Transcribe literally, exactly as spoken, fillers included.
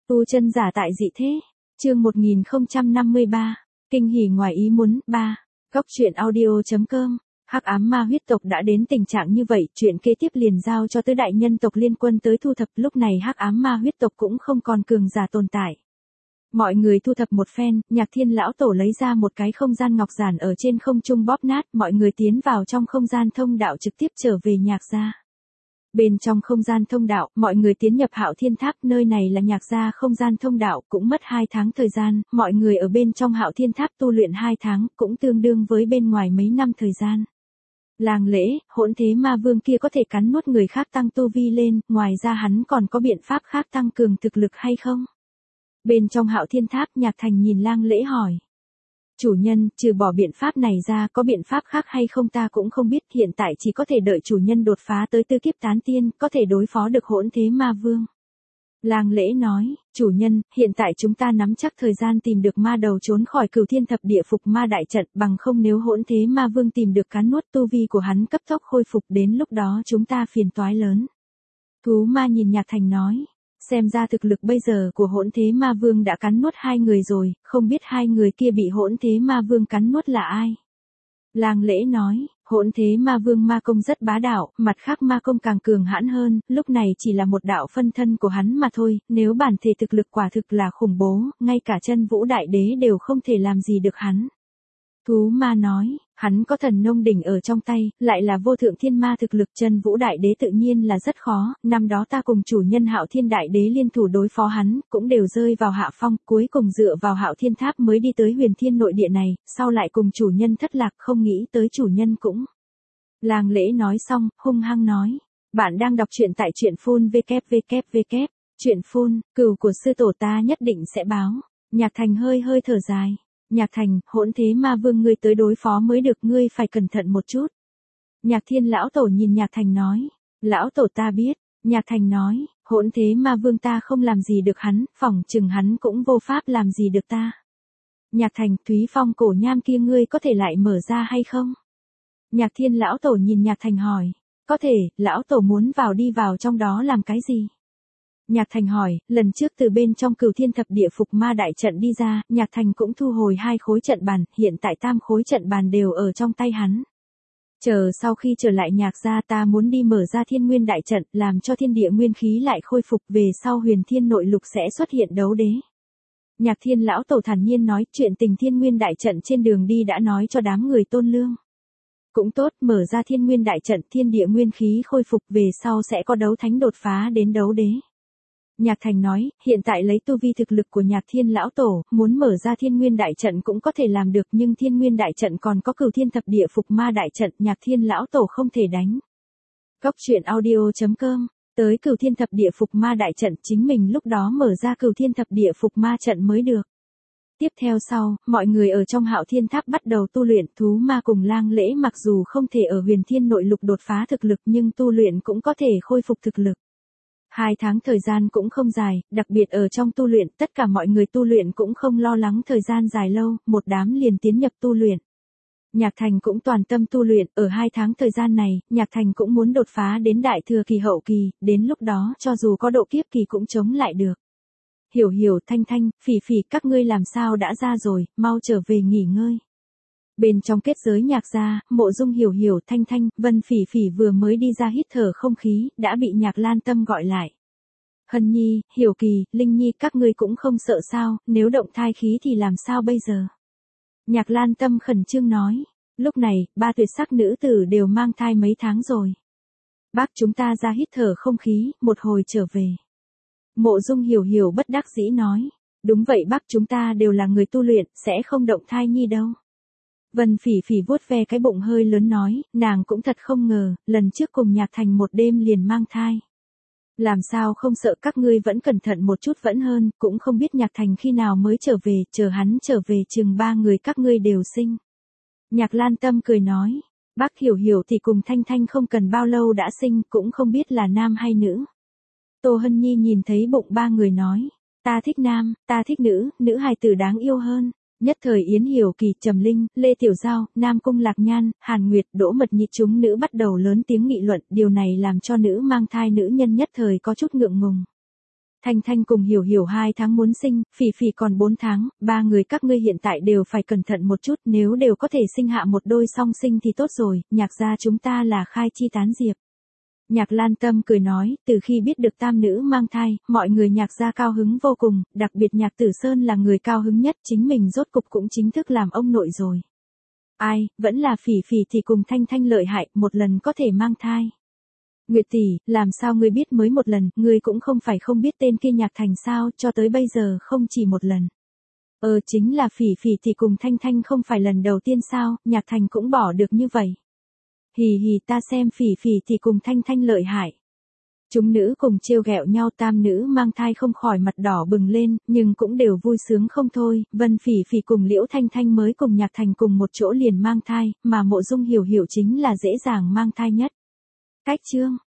Tu chân giả tại dị thế. Chương một nghìn không trăm năm mươi ba. Kinh hỉ ngoài ý muốn. ba. Góc truyện audio.com. Hắc ám ma huyết tộc đã đến tình trạng như vậy, chuyện kế tiếp liền giao cho tứ đại nhân tộc liên quân tới thu thập. Lúc này hắc ám ma huyết tộc cũng không còn cường giả tồn tại. Mọi người thu thập một phen, Nhạc Thiên lão tổ lấy ra một cái không gian ngọc giản ở trên không trung bóp nát, mọi người tiến vào trong không gian thông đạo trực tiếp trở về Nhạc gia. Bên trong không gian thông đạo, mọi người tiến nhập Hạo Thiên Tháp, nơi này là Nhạc gia không gian thông đạo, cũng mất hai tháng thời gian, mọi người ở bên trong Hạo Thiên Tháp tu luyện hai tháng, cũng tương đương với bên ngoài mấy năm thời gian. Làng lễ, hỗn thế ma vương kia có thể cắn nuốt người khác tăng tu vi lên, ngoài ra hắn còn có biện pháp khác tăng cường thực lực hay không? Bên trong Hạo Thiên Tháp, Nhạc Thành nhìn Lang Lễ hỏi. Chủ nhân, trừ bỏ biện pháp này ra, có biện pháp khác hay không ta cũng không biết, hiện tại chỉ có thể đợi chủ nhân đột phá tới tư kiếp tán tiên, có thể đối phó được hỗn thế ma vương. Lang Lễ nói, chủ nhân, hiện tại chúng ta nắm chắc thời gian tìm được ma đầu trốn khỏi Cửu Thiên Thập Địa Phục Ma đại trận, bằng không nếu hỗn thế ma vương tìm được cắn nuốt tu vi của hắn cấp tốc khôi phục, đến lúc đó chúng ta phiền toái lớn. Thú ma nhìn Nhạc Thành nói. Xem ra thực lực bây giờ của hỗn thế ma vương đã cắn nuốt hai người rồi, không biết hai người kia bị hỗn thế ma vương cắn nuốt là ai? Lang Lễ nói, hỗn thế ma vương ma công rất bá đạo, mặt khác ma công càng cường hãn hơn, lúc này chỉ là một đạo phân thân của hắn mà thôi, nếu bản thể thực lực quả thực là khủng bố, ngay cả chân vũ đại đế đều không thể làm gì được hắn. Thú ma nói, hắn có thần nông đỉnh ở trong tay, lại là vô thượng thiên ma thực lực, chân vũ đại đế tự nhiên là rất khó, năm đó ta cùng chủ nhân Hạo Thiên đại đế liên thủ đối phó hắn, cũng đều rơi vào hạ phong, cuối cùng dựa vào Hạo Thiên Tháp mới đi tới huyền thiên nội địa này, sau lại cùng chủ nhân thất lạc, không nghĩ tới chủ nhân cũng. Lang Lễ nói xong, hung hăng nói, bạn đang đọc truyện tại truyện phun www. Truyện phun, cừu của sư tổ ta nhất định sẽ báo. Nhạc Thành hơi hơi thở dài. Nhạc Thành, hỗn thế ma vương ngươi tới đối phó mới được, ngươi phải cẩn thận một chút. Nhạc Thiên lão tổ nhìn Nhạc Thành nói, lão tổ ta biết. Nhạc Thành nói, hỗn thế ma vương ta không làm gì được hắn, phỏng chừng hắn cũng vô pháp làm gì được ta. Nhạc Thành, Thúy Phong cổ nham kia ngươi có thể lại mở ra hay không? Nhạc Thiên lão tổ nhìn Nhạc Thành hỏi, có thể, lão tổ muốn vào đi vào trong đó làm cái gì? Nhạc Thành hỏi, lần trước từ bên trong Cửu Thiên Thập Địa Phục Ma đại trận đi ra, Nhạc Thành cũng thu hồi hai khối trận bàn, hiện tại tam khối trận bàn đều ở trong tay hắn. Chờ sau khi trở lại Nhạc gia ta muốn đi mở ra Thiên Nguyên đại trận, làm cho thiên địa nguyên khí lại khôi phục, về sau huyền thiên nội lục sẽ xuất hiện đấu đế. Nhạc Thiên lão tổ thản nhiên nói, chuyện tình Thiên Nguyên đại trận trên đường đi đã nói cho đám người Tôn Lương. Cũng tốt, mở ra Thiên Nguyên đại trận, thiên địa nguyên khí khôi phục, về sau sẽ có đấu thánh đột phá đến đấu đế. Nhạc Thành nói, hiện tại lấy tu vi thực lực của Nhạc Thiên lão tổ, muốn mở ra Thiên Nguyên đại trận cũng có thể làm được, nhưng Thiên Nguyên đại trận còn có Cửu Thiên Thập Địa Phục Ma đại trận, Nhạc Thiên lão tổ không thể đánh. Góc truyện audio.com. Tới Cửu Thiên Thập Địa Phục Ma đại trận, chính mình lúc đó mở ra Cửu Thiên Thập Địa Phục Ma trận mới được. Tiếp theo sau, mọi người ở trong Hạo Thiên Tháp bắt đầu tu luyện, thú ma cùng Lang Lễ mặc dù không thể ở huyền thiên nội lục đột phá thực lực nhưng tu luyện cũng có thể khôi phục thực lực. Hai tháng thời gian cũng không dài, đặc biệt ở trong tu luyện, tất cả mọi người tu luyện cũng không lo lắng thời gian dài lâu, một đám liền tiến nhập tu luyện. Nhạc Thành cũng toàn tâm tu luyện, ở hai tháng thời gian này, Nhạc Thành cũng muốn đột phá đến đại thừa kỳ hậu kỳ, đến lúc đó cho dù có độ kiếp kỳ cũng chống lại được. Hiểu Hiểu, Thanh Thanh, Phỉ Phỉ, các ngươi làm sao đã ra rồi, mau trở về nghỉ ngơi. Bên trong kết giới Nhạc gia, Mộ Dung Hiểu Hiểu, Thanh Thanh, Vân Phỉ Phỉ vừa mới đi ra hít thở không khí, đã bị Nhạc Lan Tâm gọi lại. Hân Nhi, Hiểu Kỳ, Linh Nhi, các ngươi cũng không sợ sao, nếu động thai khí thì làm sao bây giờ? Nhạc Lan Tâm khẩn trương nói, lúc này, ba tuyệt sắc nữ tử đều mang thai mấy tháng rồi. Bác chúng ta ra hít thở không khí, một hồi trở về. Mộ Dung Hiểu Hiểu bất đắc dĩ nói, đúng vậy bác chúng ta đều là người tu luyện, sẽ không động thai nhi đâu. Vân Phỉ Phỉ vuốt ve cái bụng hơi lớn nói, nàng cũng thật không ngờ, lần trước cùng Nhạc Thành một đêm liền mang thai. Làm sao không sợ, các ngươi vẫn cẩn thận một chút vẫn hơn, cũng không biết Nhạc Thành khi nào mới trở về, chờ hắn trở về chừng ba người các ngươi đều sinh. Nhạc Lan Tâm cười nói, bác Hiểu Hiểu thì cùng Thanh Thanh không cần bao lâu đã sinh, cũng không biết là nam hay nữ. Tô Hân Nhi nhìn thấy bụng ba người nói, ta thích nam, ta thích nữ, nữ hài tử đáng yêu hơn. Nhất thời Yến Hiểu Kỳ, Trầm Linh, Lê Tiểu Giao, Nam Cung Lạc Nhan, Hàn Nguyệt, Đỗ Mật Nhi chúng nữ bắt đầu lớn tiếng nghị luận, điều này làm cho nữ mang thai nữ nhân nhất thời có chút ngượng ngùng. Thanh Thanh cùng Hiểu Hiểu hai tháng muốn sinh, Phỉ Phỉ còn bốn tháng, ba người các ngươi hiện tại đều phải cẩn thận một chút, nếu đều có thể sinh hạ một đôi song sinh thì tốt rồi, Nhạc gia chúng ta là khai chi tán diệp. Nhạc Lan Tâm cười nói, từ khi biết được tam nữ mang thai, mọi người Nhạc gia cao hứng vô cùng, đặc biệt Nhạc Tử Sơn là người cao hứng nhất, chính mình rốt cục cũng chính thức làm ông nội rồi. Ai, vẫn là Phỉ Phỉ thì cùng Thanh Thanh lợi hại, một lần có thể mang thai. Nguyệt tỷ, làm sao ngươi biết mới một lần, ngươi cũng không phải không biết tên kia Nhạc Thành sao, cho tới bây giờ không chỉ một lần. Ờ chính là Phỉ Phỉ thì cùng Thanh Thanh không phải lần đầu tiên sao, Nhạc Thành cũng bỏ được như vậy. Hì hì ta xem Phỉ Phỉ thì cùng Thanh Thanh lợi hại. Chúng nữ cùng trêu ghẹo nhau, tam nữ mang thai không khỏi mặt đỏ bừng lên, nhưng cũng đều vui sướng không thôi, Vân Phỉ Phỉ cùng Liễu Thanh Thanh mới cùng Nhạc Thành cùng một chỗ liền mang thai, mà Mộ Dung Hiểu Hiểu chính là dễ dàng mang thai nhất. Cách chương